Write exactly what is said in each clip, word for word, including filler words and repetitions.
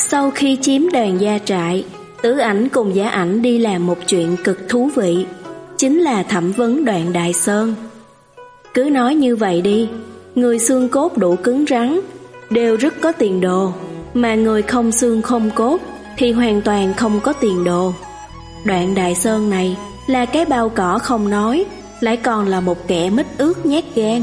Sau khi chiếm Đoàn gia trại, Tử Ảnh cùng Giả Ảnh đi làm một chuyện cực thú vị, chính là thẩm vấn Đoạn Đại Sơn. Cứ nói như vậy đi, người xương cốt đủ cứng rắn đều rất có tiền đồ, mà người không xương không cốt thì hoàn toàn không có tiền đồ. Đoạn Đại Sơn này là cái bao cỏ không nói, lại còn là một kẻ mít ướt nhát gan.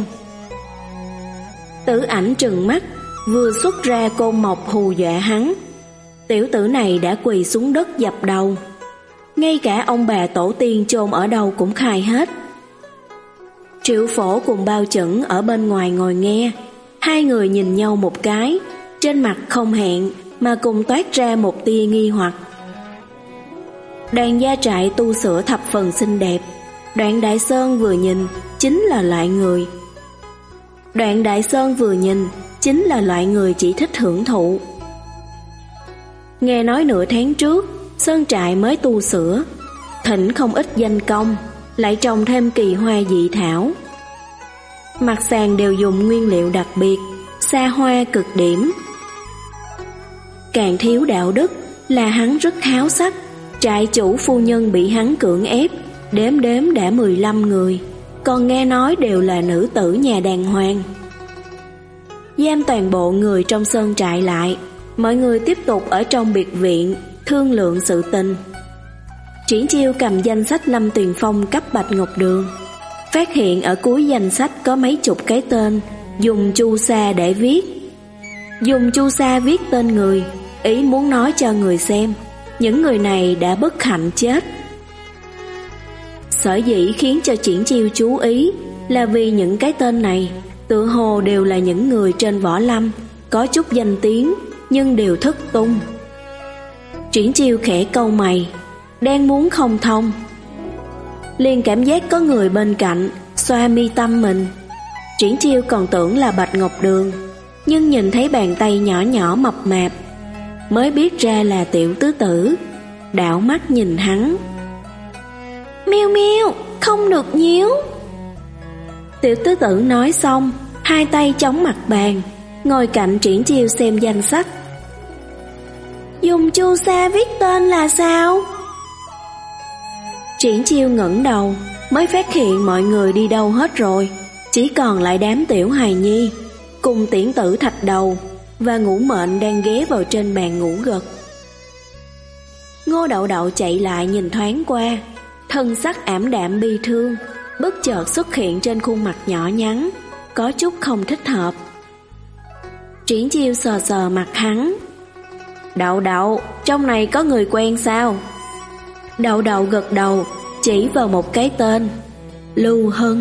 Tử Ảnh trừng mắt, vừa xuất ra côn mộc hù dọa hắn. Tiểu tử này đã quỳ xuống đất dập đầu, ngay cả ông bà tổ tiên chôn ở đâu cũng khai hết. Triệu Phổ cùng Bao Chẩn ở bên ngoài ngồi nghe, hai người nhìn nhau một cái, trên mặt không hẹn mà cùng toát ra một tia nghi hoặc. Đoàn gia trại tu sửa thập phần xinh đẹp, Đoạn Đại Sơn vừa nhìn chính là loại người. Đoạn Đại Sơn vừa nhìn chính là loại người chỉ thích hưởng thụ. Nghe nói nửa tháng trước sơn trại mới tu sửa, thỉnh không ít danh công, lại trồng thêm kỳ hoa dị thảo. Mặt sàn đều dùng nguyên liệu đặc biệt, xa hoa cực điểm. Càng thiếu đạo đức là hắn rất háo sắc. Trại chủ phu nhân bị hắn cưỡng ép, đếm đếm đã mười lăm người, còn nghe nói đều là nữ tử nhà đàng hoàng. Giam toàn bộ người trong sơn trại lại, mọi người tiếp tục ở trong biệt viện thương lượng sự tình. Triển Chiêu cầm danh sách Lâm Tuyền Phong cấp Bạch Ngọc Đường, phát hiện ở cuối danh sách có mấy chục cái tên dùng chu sa để viết. Dùng chu sa viết tên người, ý muốn nói cho người xem những người này đã bất hạnh chết. Sở dĩ khiến cho Triển Chiêu chú ý là vì những cái tên này tựa hồ đều là những người trên võ lâm, có chút danh tiếng nhưng đều thất tung. Triển Chiêu khẽ cau mày, đang muốn không thông, liền cảm giác có người bên cạnh xoa mi tâm mình. Triển Chiêu còn tưởng là Bạch Ngọc Đường, nhưng nhìn thấy bàn tay nhỏ nhỏ mập mạp mới biết ra là Tiểu Tứ Tử. Đảo mắt nhìn hắn, Miêu Miêu, không được nhíu. Tiểu Tứ Tử nói xong, hai tay chống mặt bàn, ngồi cạnh Triển Chiêu xem danh sách. Dùng chu sa viết tên là sao? Triển Chiêu ngẩng đầu, mới phát hiện mọi người đi đâu hết rồi, chỉ còn lại đám tiểu hài nhi cùng Tiễn Tử Thạch Đầu và Ngũ Mệnh đang ghé vào trên bàn ngủ gật. Ngô Đậu Đậu chạy lại nhìn thoáng qua, thân sắc ảm đạm bi thương bất chợt xuất hiện trên khuôn mặt nhỏ nhắn, có chút không thích hợp. Triển Chiêu sờ sờ mặt hắn, Đậu Đậu, trong này có người quen sao? Đậu Đậu gật đầu, chỉ vào một cái tên, Lưu Hân.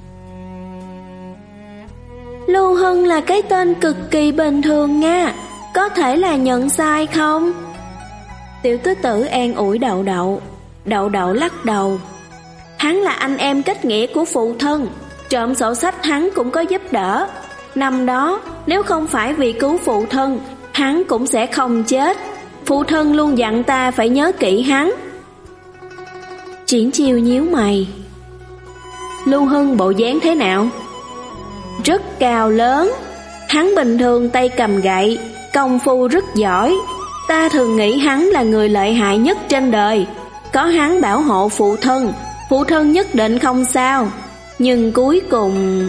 Lưu Hân là cái tên cực kỳ bình thường nha, có thể là nhận sai không? Tiểu Tứ Tử an ủi Đậu Đậu. Đậu Đậu lắc đầu, hắn là anh em kết nghĩa của phụ thân, trộm sổ sách hắn cũng có giúp đỡ. Năm đó nếu không phải vì cứu phụ thân, hắn cũng sẽ không chết. Phụ thân luôn dặn ta phải nhớ kỹ hắn. Triển Chiêu nhíu mày, Lưu Hân bộ dáng thế nào? Rất cao lớn, hắn bình thường tay cầm gậy, công phu rất giỏi. Ta thường nghĩ hắn là người lợi hại nhất trên đời, có hắn bảo hộ phụ thân, phụ thân nhất định không sao. Nhưng cuối cùng...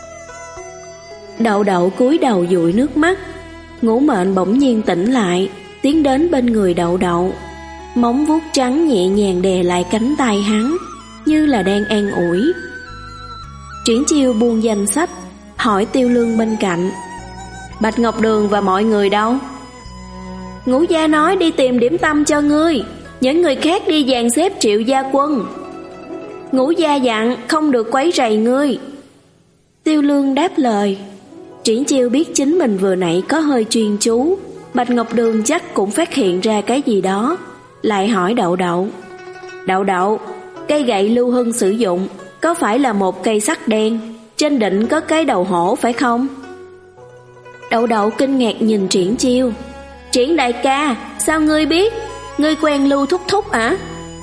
Đậu Đậu cúi đầu dụi nước mắt. Ngũ Mệnh bỗng nhiên tỉnh lại, tiến đến bên người Đậu Đậu, móng vuốt trắng nhẹ nhàng đè lại cánh tay hắn, như là đang an ủi. Triển Chiêu buông danh sách, hỏi Tiêu Lương bên cạnh, Bạch Ngọc Đường và mọi người đâu? Ngũ gia nói đi tìm điểm tâm cho ngươi, những người khác đi dàn xếp Triệu gia quân. Ngũ gia dặn không được quấy rầy ngươi. Tiêu Lương đáp lời. Triển Chiêu biết chính mình vừa nãy có hơi chuyên chú, Bạch Ngọc Đường chắc cũng phát hiện ra cái gì đó, lại hỏi Đậu Đậu, Đậu Đậu, cây gậy Lưu Hân sử dụng có phải là một cây sắt đen, trên đỉnh có cái đầu hổ phải không? Đậu Đậu kinh ngạc nhìn Triển Chiêu. Triển đại ca, sao ngươi biết? Ngươi quen Lưu Thúc Thúc à?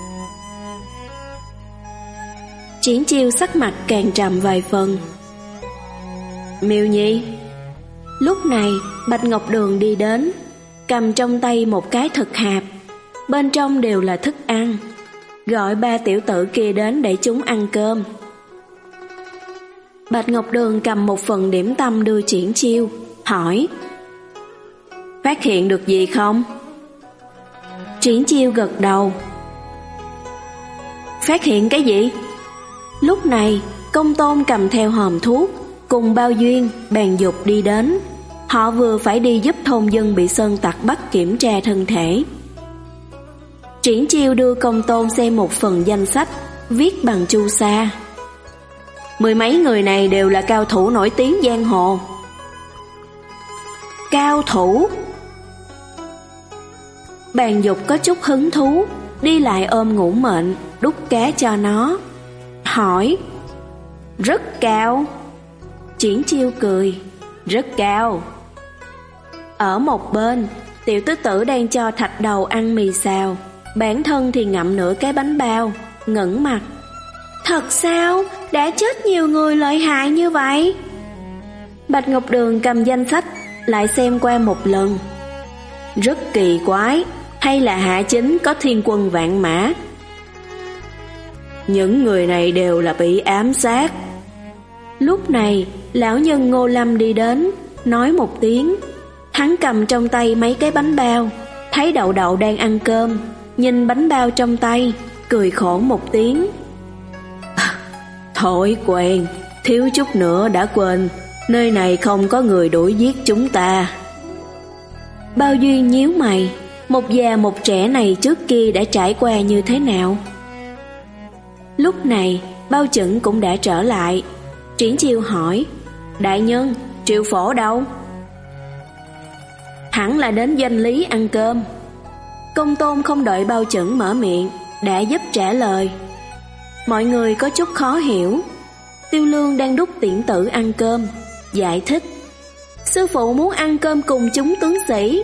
Triển Chiêu sắc mặt càng trầm vài phần. Miêu Nhi. Lúc này Bạch Ngọc Đường đi đến, cầm trong tay một cái thực hạp, bên trong đều là thức ăn, gọi ba tiểu tử kia đến để chúng ăn cơm. Bạch Ngọc Đường cầm một phần điểm tâm đưa Triển Chiêu, hỏi: Phát hiện được gì không? Triển Chiêu gật đầu. Phát hiện cái gì? Lúc này, Công Tôn cầm theo hòm thuốc, cùng Bao Duyên, Bàn Dục đi đến. Họ vừa phải đi giúp thôn dân bị sơn tặc bắt kiểm tra thân thể. Triển Chiêu đưa Công Tôn xem một phần danh sách, viết bằng chu sa. Mười mấy người này đều là cao thủ nổi tiếng giang hồ. Cao thủ? Bàn Dục có chút hứng thú, đi lại ôm Ngũ Mệnh, đút cá cho nó, hỏi: Rất cao? Triển Chiêu cười: Rất cao. Ở một bên, tiểu tứ tử đang cho Thạch Đầu ăn mì xào, bản thân thì ngậm nửa cái bánh bao, ngẩng mặt: Thật sao? Đã chết nhiều người lợi hại như vậy? Bạch Ngọc Đường cầm danh sách lại xem qua một lần. Rất kỳ quái, hay là Hạ Chính có thiên quân vạn mã? Những người này đều là bị ám sát. Lúc này, lão nhân Ngô Lâm đi đến, nói một tiếng. Hắn cầm trong tay mấy cái bánh bao, thấy Đậu Đậu đang ăn cơm, nhìn bánh bao trong tay, cười khổ một tiếng. Thói quen, thiếu chút nữa đã quên, nơi này không có người đuổi giết chúng ta. Bao Duyên nhíu mày, một già một trẻ này trước kia đã trải qua như thế nào? Lúc này, Bao Chẩn cũng đã trở lại. Triển Chiêu hỏi: Đại nhân, Triệu Phổ đâu? Hẳn là đến doanh lý ăn cơm. Công Tôn không đợi Bao Chẩn mở miệng, đã giúp trả lời. Mọi người có chút khó hiểu. Tiêu Lương đang đút Tiễn Tử ăn cơm, giải thích: Sư phụ muốn ăn cơm cùng chúng tướng sĩ.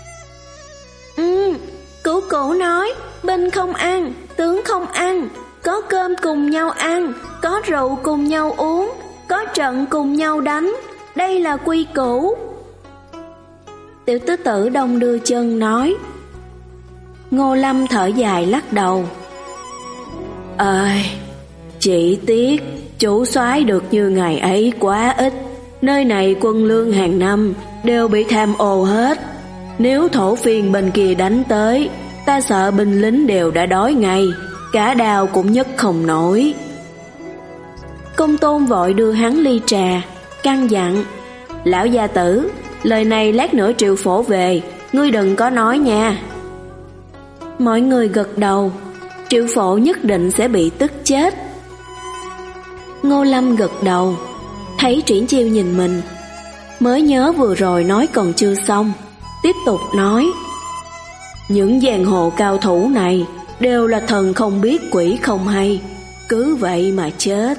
Ừ, Cửu Cửu nói binh không ăn, tướng không ăn, có cơm cùng nhau ăn, có rượu cùng nhau uống, có trận cùng nhau đánh, đây là quy củ. Tiểu tứ tử đông đưa chân nói. Ngô Lâm thở dài lắc đầu: Ơi, chỉ tiếc chủ soái được như ngày ấy quá ít. Nơi này quân lương hàng năm đều bị tham ô hết. Nếu thổ phiên bên kia đánh tới, ta sợ binh lính đều đã đói ngay, cả đào cũng nhấc không nổi. Công Tôn vội đưa hắn ly trà, căn dặn: Lão gia tử, lời này lát nữa Triệu Phổ về, ngươi đừng có nói nha. Mọi người gật đầu. Triệu Phổ nhất định sẽ bị tức chết. Ngô Lâm gật đầu, thấy Triển Chiêu nhìn mình, mới nhớ vừa rồi nói còn chưa xong, tiếp tục nói: Những giang hồ cao thủ này đều là thần không biết quỷ không hay, cứ vậy mà chết.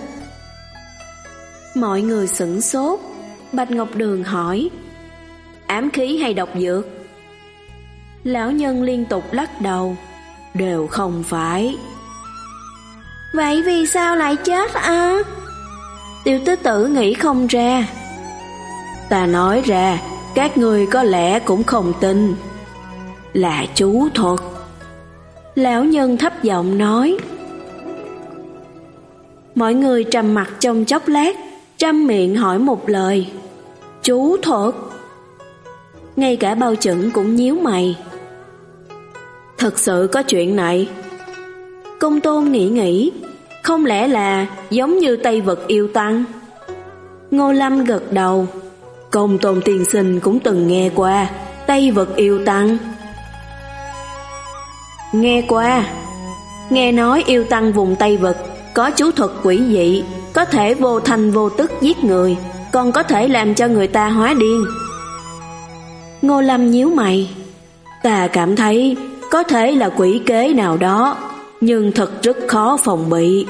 Mọi người sửng sốt. Bạch Ngọc Đường hỏi: Ám khí hay độc dược? Lão nhân liên tục lắc đầu: Đều không phải. Vậy vì sao lại chết à? Tiểu tứ tử nghĩ không ra. Ta nói ra, các người có lẽ cũng không tin. Là chú thuật. Lão nhân thấp giọng nói. Mọi người trầm mặt trong chốc lát, trăm miệng hỏi một lời: Chú thuật? Ngay cả Bao Chẩn cũng nhíu mày. Thật sự có chuyện này? Công Tôn nghĩ nghĩ, không lẽ là giống như Tây Vực yêu tăng? Ngô Lâm gật đầu. Công Tôn tiên sinh cũng từng nghe qua Tây Vực yêu tăng. Nghe qua. Nghe nói yêu tăng vùng Tây Vực có chú thuật quỷ dị, có thể vô thanh vô tức giết người, còn có thể làm cho người ta hóa điên. Ngô Lâm nhíu mày. Ta cảm thấy có thể là quỷ kế nào đó, nhưng thật rất khó phòng bị.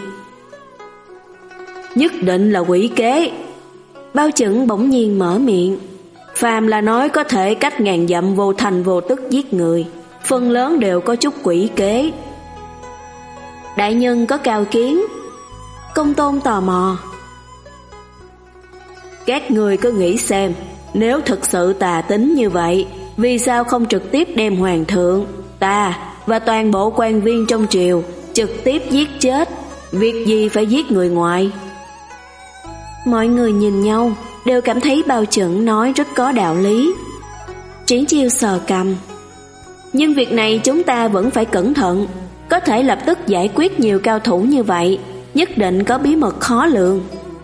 Nhất định là quỷ kế. Bao Chẩn bỗng nhiên mở miệng. Phàm là nói có thể cách ngàn dặm vô thành vô tức giết người, phần lớn đều có chút quỷ kế. Đại nhân có cao kiến? Công Tôn tò mò. Các người cứ nghĩ xem, nếu thực sự tà tính như vậy, vì sao không trực tiếp đem hoàng thượng, ta và toàn bộ quan viên trong triều trực tiếp giết chết, việc gì phải giết người ngoài? Mọi người nhìn nhau, đều cảm thấy Bao Chuẩn nói rất có đạo lý. Triển Chiêu sờ cằm. Nhưng việc này chúng ta vẫn phải cẩn thận, có thể lập tức giải quyết nhiều cao thủ như vậy, nhất định có bí mật khó lường.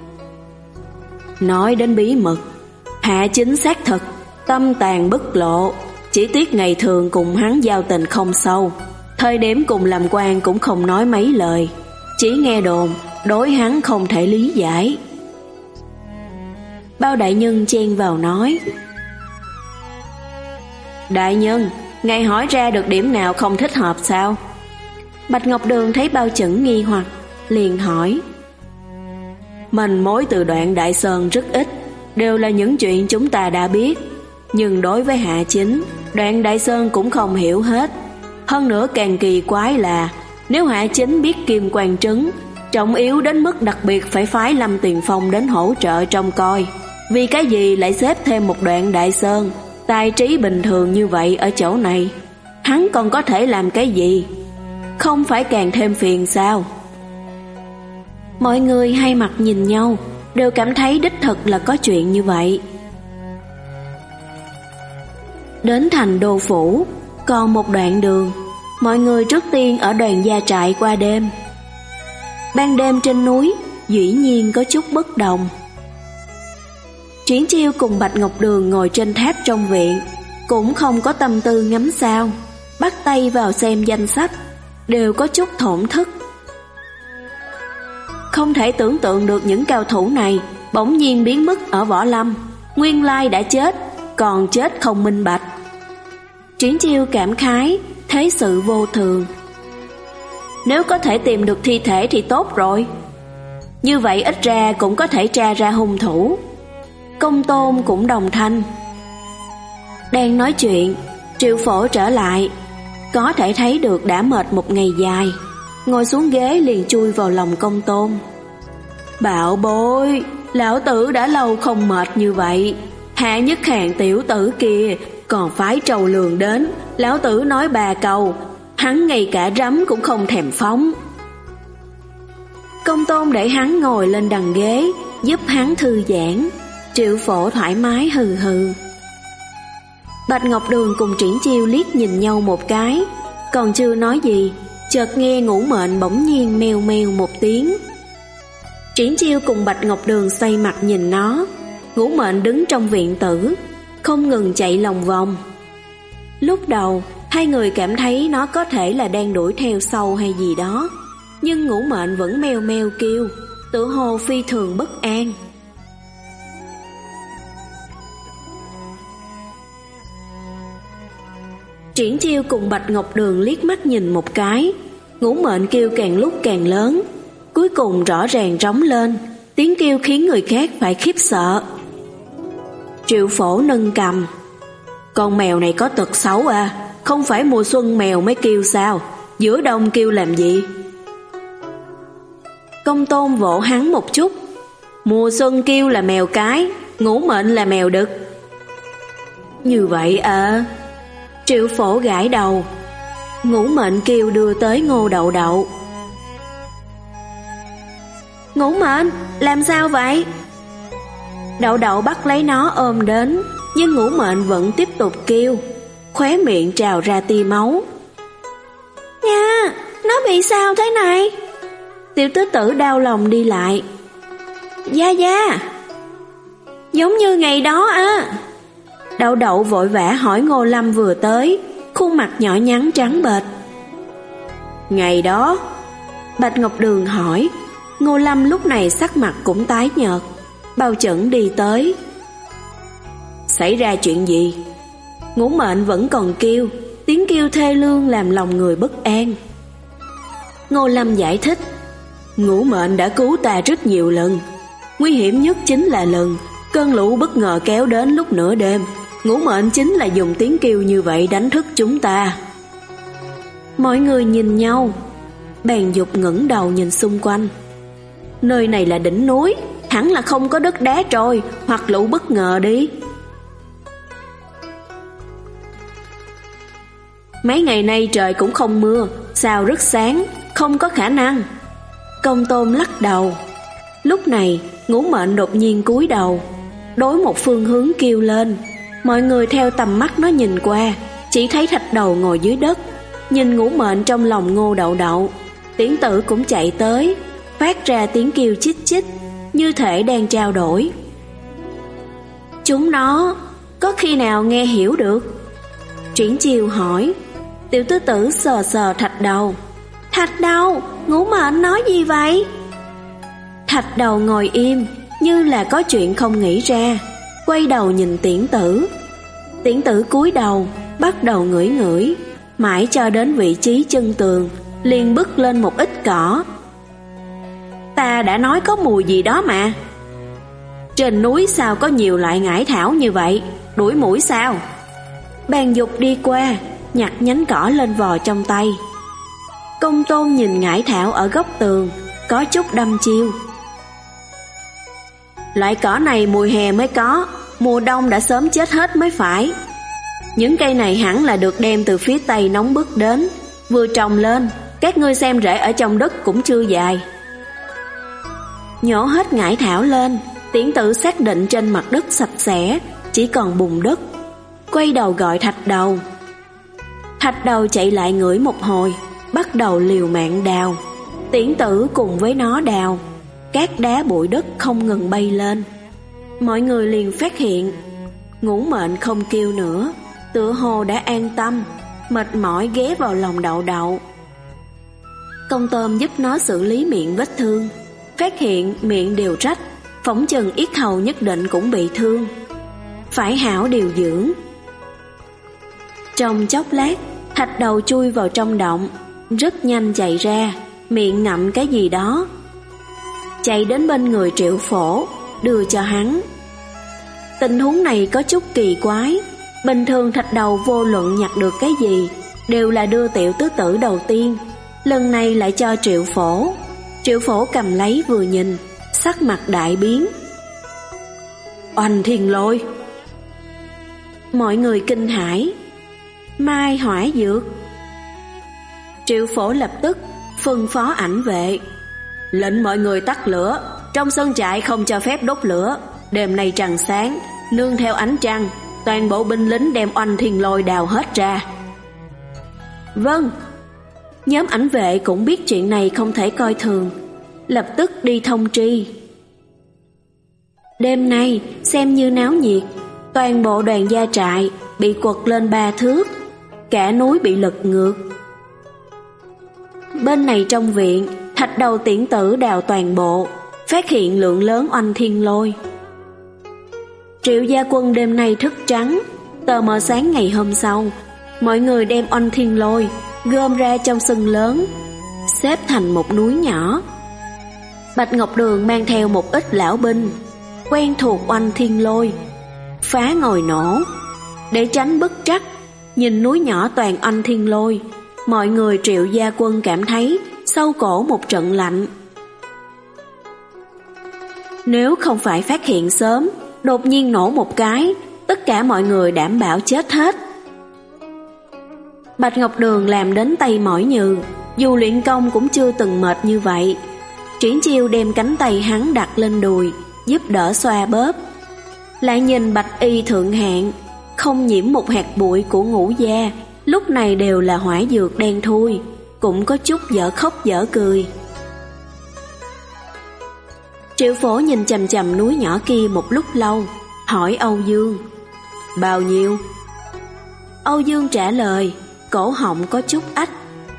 Nói đến bí mật, Hạ Chính xác thật, tâm tàn bất lộ, chỉ tiếc ngày thường cùng hắn giao tình không sâu, thời điểm cùng làm quan cũng không nói mấy lời, chỉ nghe đồn, đối hắn không thể lý giải. Bao đại nhân chen vào nói: Đại nhân, ngài hỏi ra được điểm nào không thích hợp sao? Bạch Ngọc Đường thấy Bao Chuẩn nghi hoặc, liền hỏi. Manh mối từ Đoạn Đại Sơn rất ít, đều là những chuyện chúng ta đã biết, nhưng đối với Hạ Chính, Đoạn Đại Sơn cũng không hiểu hết. Hơn nữa càng kỳ quái là, nếu Hạ Chính biết Kim Quan Trấn trọng yếu đến mức đặc biệt phải phái Lâm Tiền Phong đến hỗ trợ trông coi, vì cái gì lại xếp thêm một Đoạn Đại Sơn tài trí bình thường như vậy ở chỗ này? Hắn còn có thể làm cái gì? Không phải càng thêm phiền sao? Mọi người hai mặt nhìn nhau, đều cảm thấy đích thực là có chuyện như vậy. Đến thành đô phủ, còn một đoạn đường, mọi người trước tiên ở Đoàn Gia Trại qua đêm. Ban đêm trên núi, dĩ nhiên có chút bất đồng. Triển Chiêu cùng Bạch Ngọc Đường ngồi trên tháp trong viện, cũng không có tâm tư ngắm sao, bắt tay vào xem danh sách, đều có chút thổn thức. Không thể tưởng tượng được những cao thủ này bỗng nhiên biến mất ở Võ Lâm, nguyên lai đã chết, còn chết không minh bạch. Triển Chiêu cảm khái, thế sự vô thường. Nếu có thể tìm được thi thể thì tốt rồi, như vậy ít ra cũng có thể tra ra hung thủ. Công Tôn cũng đồng thanh. Đang nói chuyện, Triệu Phổ trở lại, có thể thấy được đã mệt một ngày dài, ngồi xuống ghế liền chui vào lòng Công Tôn. Bảo bối, lão tử đã lâu không mệt như vậy. Hạ Nhất Hàng tiểu tử kia còn phái Trầu Lường đến, lão tử nói ba câu, hắn ngay cả rắm cũng không thèm phóng. Công Tôn để hắn ngồi lên đằng ghế, giúp hắn thư giãn. Triệu Phổ thoải mái hừ hừ. Bạch Ngọc Đường cùng Triển Chiêu liếc nhìn nhau một cái, còn chưa nói gì, chợt nghe Ngũ Mệnh bỗng nhiên meo meo một tiếng. Triển Chiêu cùng Bạch Ngọc Đường xoay mặt nhìn nó. Ngũ Mệnh đứng trong viện tử, không ngừng chạy lòng vòng. Lúc đầu, hai người cảm thấy nó có thể là đang đuổi theo sâu hay gì đó, nhưng Ngũ Mệnh vẫn meo meo kêu, tựa hồ phi thường bất an. Triển Chiêu cùng Bạch Ngọc Đường liếc mắt nhìn một cái, Ngũ Mệnh kêu càng lúc càng lớn, cuối cùng rõ ràng rống lên, tiếng kêu khiến người khác phải khiếp sợ. Triệu Phổ nâng cằm. Con mèo này có tật xấu à, không phải mùa xuân mèo mới kêu sao, giữa đông kêu làm gì? Công Tôn vỗ hắn một chút. Mùa xuân kêu là mèo cái, Ngũ Mệnh là mèo đực. Như vậy à? Triệu Phổ gãi đầu. Ngũ Mệnh kêu đưa tới Ngô Đậu Đậu. Ngũ Mệnh, làm sao vậy? Đậu Đậu bắt lấy nó ôm đến, nhưng Ngũ Mệnh vẫn tiếp tục kêu, khóe miệng trào ra tia máu. Nha, nó bị sao thế này? Tiểu tứ tử đau lòng đi lại. Gia Gia, giống như ngày đó á. Đậu Đậu vội vã hỏi Ngô Lâm vừa tới, khuôn mặt nhỏ nhắn trắng bệch. Ngày đó? Bạch Ngọc Đường hỏi. Ngô Lâm lúc này sắc mặt cũng tái nhợt. Bao Chẩn đi tới. Xảy ra chuyện gì? Ngũ Mệnh vẫn còn kêu, tiếng kêu thê lương làm lòng người bất an. Ngô Lâm giải thích. Ngũ Mệnh đã cứu ta rất nhiều lần, nguy hiểm nhất chính là lần cơn lũ bất ngờ kéo đến lúc nửa đêm. Ngũ Mệnh chính là dùng tiếng kêu như vậy đánh thức chúng ta. Mọi người nhìn nhau, Bàn Dục ngẩng đầu nhìn xung quanh. Nơi này là đỉnh núi, hẳn là không có đất đá trôi hoặc lũ bất ngờ đi. Mấy ngày nay trời cũng không mưa, sao rất sáng, không có khả năng. Công Tôn lắc đầu. Lúc này, Ngũ Mệnh đột nhiên cúi đầu, đối một phương hướng kêu lên. Mọi người theo tầm mắt nó nhìn qua, chỉ thấy Thạch Đầu ngồi dưới đất, nhìn Ngũ Mệnh trong lòng Ngô Đậu Đậu. Tiễn Tử cũng chạy tới, phát ra tiếng kêu chích chích, như thể đang trao đổi. Chúng nó có khi nào nghe hiểu được? Triển Chiêu hỏi. Tiểu Tứ Tử sờ sờ Thạch Đầu. Thạch Đầu, Ngũ Mệnh nói gì vậy? Thạch Đầu ngồi im, như là có chuyện không nghĩ ra, quay đầu nhìn Tiễn Tử. Tiễn Tử cúi đầu, bắt đầu ngửi ngửi, mãi cho đến vị trí chân tường, liền bứt lên một ít cỏ. Ta đã nói có mùi gì đó mà. Trên núi sao có nhiều loại ngải thảo như vậy, đuổi muỗi sao? Bàn Dục đi qua, nhặt nhánh cỏ lên vò trong tay. Công Tôn nhìn ngải thảo ở góc tường, có chút đăm chiêu. Loại cỏ này mùa hè mới có, mùa đông đã sớm chết hết mới phải. Những cây này hẳn là được đem từ phía Tây nóng bức đến, vừa trồng lên, các ngươi xem rễ ở trong đất cũng chưa dài. Nhổ hết ngải thảo lên, Tiễn Tử xác định trên mặt đất sạch sẽ, chỉ còn bùn đất. Quay đầu gọi Thạch Đầu. Thạch Đầu chạy lại ngửi một hồi, bắt đầu liều mạng đào. Tiễn Tử cùng với nó đào, các đá bụi đất không ngừng bay lên. Mọi người liền phát hiện Ngũ Mệnh không kêu nữa, tựa hồ đã an tâm, mệt mỏi ghé vào lòng Đậu Đậu. Công Tôm giúp nó xử lý miệng vết thương, phát hiện miệng đều rách, phỏng chừng yết hầu nhất định cũng bị thương, phải hảo điều dưỡng. Trong chốc lát, Thạch Đầu chui vào trong động, rất nhanh chạy ra, miệng ngậm cái gì đó. Chạy đến bên người Triệu Phổ, đưa cho hắn. Tình huống này có chút kỳ quái. Bình thường Thạch Đầu vô luận nhặt được cái gì đều là đưa Tiểu Tứ Tử đầu tiên, lần này lại cho Triệu Phổ. Triệu Phổ cầm lấy vừa nhìn, sắc mặt đại biến. Oanh Thiên Lôi! Mọi người kinh hãi. Mai hỏa dược. Triệu Phổ lập tức phân phó ảnh vệ, lệnh mọi người tắt lửa, trong sân trại không cho phép đốt lửa. Đêm nay trăng sáng, nương theo ánh trăng, toàn bộ binh lính đem Oanh Thiên Lôi đào hết ra. Vâng. Nhóm ảnh vệ cũng biết chuyện này không thể coi thường, lập tức đi thông tri. Đêm nay xem như náo nhiệt, toàn bộ đoàn gia trại bị quật lên ba thước, cả núi bị lật ngược. Bên này trong viện, Thạch Đầu Tiễn Tử đào toàn bộ, phát hiện lượng lớn Oanh Thiên Lôi. Triệu gia quân đêm nay thức trắng, tờ mờ sáng ngày hôm sau, mọi người đem Oanh Thiên Lôi gom ra trong sân lớn, xếp thành một núi nhỏ. Bạch Ngọc Đường mang theo một ít lão binh, quen thuộc Oanh Thiên Lôi, phá ngòi nổ. Để tránh bất trắc, nhìn núi nhỏ toàn Oanh Thiên Lôi, mọi người Triệu gia quân cảm thấy sau cổ một trận lạnh. Nếu không phải phát hiện sớm, đột nhiên nổ một cái, tất cả mọi người đảm bảo chết hết. Bạch Ngọc Đường làm đến tay mỏi nhừ, dù luyện công cũng chưa từng mệt như vậy. Triển Chiêu đem cánh tay hắn đặt lên đùi, giúp đỡ xoa bóp. Lại nhìn Bạch Y thượng hạng, không nhiễm một hạt bụi của Ngũ gia, lúc này đều là hỏa dược đen thui, cũng có chút dở khóc dở cười. Triệu Phổ nhìn chằm chằm núi nhỏ kia một lúc lâu, hỏi Âu Dương, bao nhiêu? Âu Dương trả lời, cổ họng có chút ách.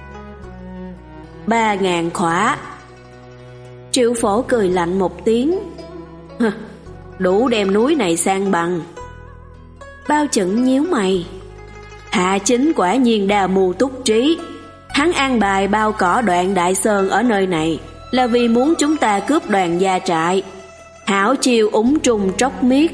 Ba ngàn khỏa. Triệu Phổ cười lạnh một tiếng, đủ đem núi này sang bằng. Bao Chẩn nhíu mày, Hạ Chính quả nhiên đa mưu túc trí, hắn an bài bao cỏ Đoạn Đại Sơn ở nơi này là vì muốn chúng ta cướp đoàn gia trại, hảo chiêu úng trùng tróc miết.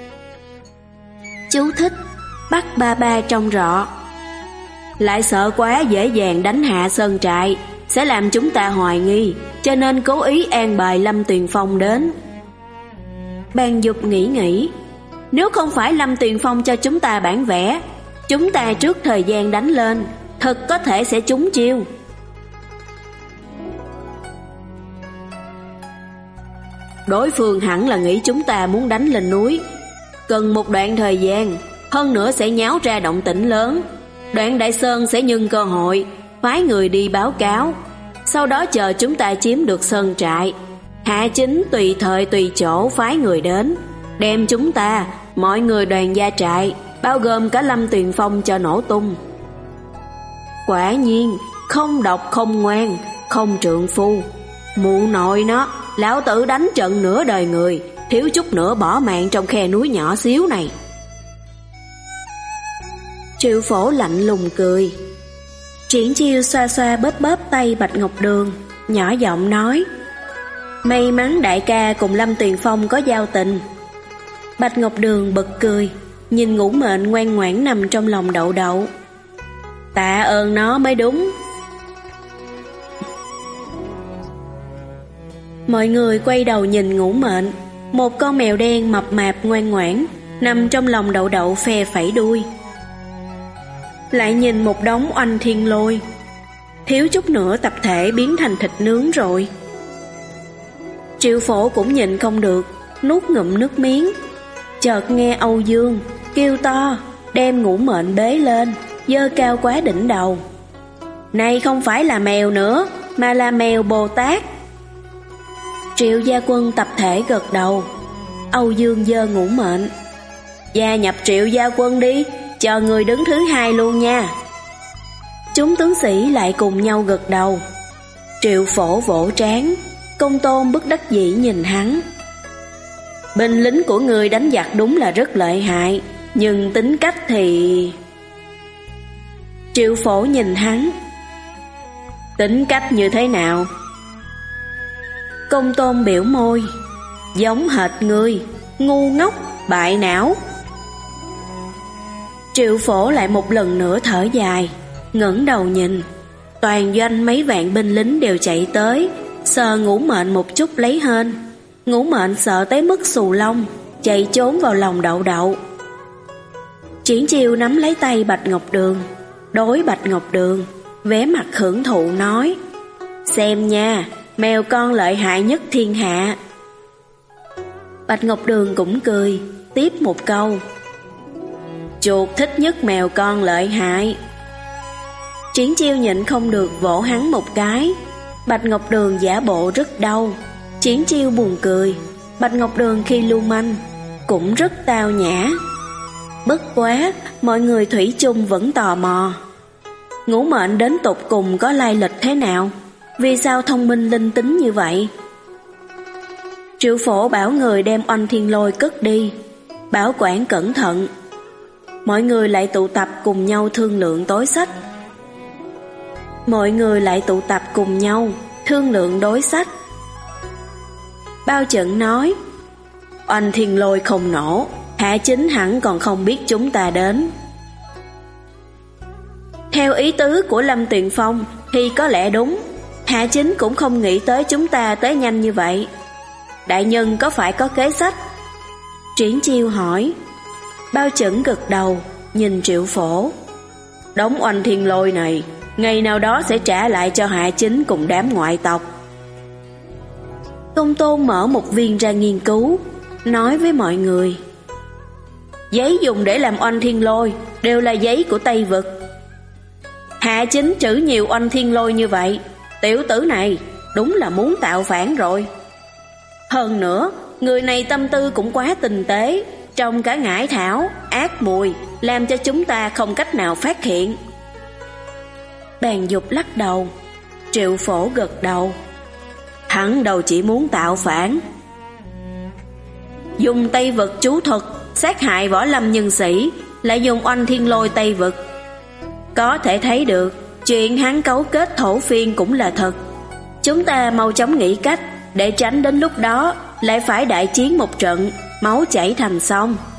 Chú thích: bắt ba ba trong rọ. Lại sợ quá dễ dàng đánh hạ sơn trại, sẽ làm chúng ta hoài nghi, cho nên cố ý an bài Lâm Tuyền Phong đến. Bàn Dục nghĩ nghĩ, nếu không phải Lâm Tuyền Phong cho chúng ta bản vẽ, chúng ta trước thời gian đánh lên, thật có thể sẽ trúng chiêu. Đối phương hẳn là nghĩ chúng ta muốn đánh lên núi, cần một đoạn thời gian, hơn nữa sẽ nháo ra động tĩnh lớn. Đoạn Đại Sơn sẽ nhân cơ hội phái người đi báo cáo, sau đó chờ chúng ta chiếm được sơn trại, Hạ Chính tùy thời tùy chỗ phái người đến, đem chúng ta, mọi người đoàn gia trại, bao gồm cả Lâm Tuyền Phong cho nổ tung. Quả nhiên, không độc không ngoan, không trượng phu. Mụ nội nó, lão tử đánh trận nửa đời người, thiếu chút nữa bỏ mạng trong khe núi nhỏ xíu này. Triệu Phổ lạnh lùng cười. Triển Chiêu xoa xoa bóp bóp tay Bạch Ngọc Đường, nhỏ giọng nói: May mắn đại ca cùng Lâm Tuyền Phong có giao tình. Bạch Ngọc Đường bật cười, nhìn Ngũ Mệnh ngoan ngoãn nằm trong lòng Đậu Đậu. Tạ ơn nó mới đúng. Mọi người quay đầu nhìn Ngũ Mệnh, một con mèo đen mập mạp ngoan ngoãn nằm trong lòng Đậu Đậu phe phẩy đuôi. Lại nhìn một đống oanh thiên lôi, thiếu chút nữa tập thể biến thành thịt nướng rồi. Triệu Phổ cũng nhìn không được, nuốt ngụm nước miếng. Chợt nghe Âu Dương kêu to, đem Ngũ Mệnh bế lên, giơ cao quá đỉnh đầu. Này không phải là mèo nữa, mà là mèo Bồ Tát. Triệu gia quân tập thể gật đầu. Âu Dương giơ Ngũ Mệnh: Gia nhập Triệu gia quân đi, chờ người đứng thứ hai luôn nha. Chúng tướng sĩ lại cùng nhau gật đầu. Triệu Phổ vỗ trán, Công Tôn bất đắc dĩ nhìn hắn. Binh lính của người đánh giặc đúng là rất lợi hại, nhưng tính cách thì... Triệu Phổ nhìn hắn: Tính cách như thế nào? Công Tôn biểu môi: Giống hệt người, ngu ngốc, bại não. Triệu Phổ lại một lần nữa thở dài, ngẩng đầu nhìn. Toàn doanh mấy vạn binh lính đều chạy tới, sờ Ngũ Mệnh một chút lấy hên. Ngũ Mệnh sợ tới mức xù lông, chạy trốn vào lòng Đậu Đậu. Triển Chiêu nắm lấy tay Bạch Ngọc Đường, đối Bạch Ngọc Đường, vẻ mặt hưởng thụ nói: Xem nha, mèo con lợi hại nhất thiên hạ. Bạch Ngọc Đường cũng cười, tiếp một câu: Chuột thích nhất mèo con lợi hại. Triển Chiêu nhịn không được vỗ hắn một cái. Bạch Ngọc Đường giả bộ rất đau. Triển Chiêu buồn cười. Bạch Ngọc Đường khi lưu manh cũng rất tao nhã. Bất quá, mọi người thủy chung vẫn tò mò. Ngũ Mệnh đến tột cùng có lai lịch thế nào? Vì sao thông minh linh tính như vậy? Triệu Phổ bảo người đem oanh thiên lôi cất đi, bảo quản cẩn thận. Mọi người lại tụ tập cùng nhau thương lượng đối sách. Mọi người lại tụ tập cùng nhau thương lượng đối sách. Bao Trận nói: Oanh thiên lôi không nổ, Hạ Chính hẳn còn không biết chúng ta đến. Theo ý tứ của Lâm Tuyền Phong thì có lẽ đúng, Hạ Chính cũng không nghĩ tới chúng ta tới nhanh như vậy. Đại nhân có phải có kế sách? Triển Chiêu hỏi. Bao Trận gật đầu, nhìn Triệu Phổ: Đống oanh thiên lôi này ngày nào đó sẽ trả lại cho Hạ Chính cùng đám ngoại tộc. Công Tôn mở một viên ra nghiên cứu, nói với mọi người: Giấy dùng để làm oanh thiên lôi đều là giấy của Tây Vực. Hạ Chính trữ nhiều oanh thiên lôi như vậy, tiểu tử này đúng là muốn tạo phản rồi. Hơn nữa, người này tâm tư cũng quá tinh tế, trồng cả ngải thảo, ác mùi, làm cho chúng ta không cách nào phát hiện. Bàn Dục lắc đầu. Triệu Phổ gật đầu: Hắn đâu chỉ muốn tạo phản. Dùng Tây Vực chú thuật sát hại võ lâm nhân sĩ, lại dùng oanh thiên lôi Tây Vực. Có thể thấy được chuyện hắn cấu kết thổ phiên cũng là thật. Chúng ta mau chóng nghĩ cách để tránh đến lúc đó lại phải đại chiến một trận, máu chảy thành sông.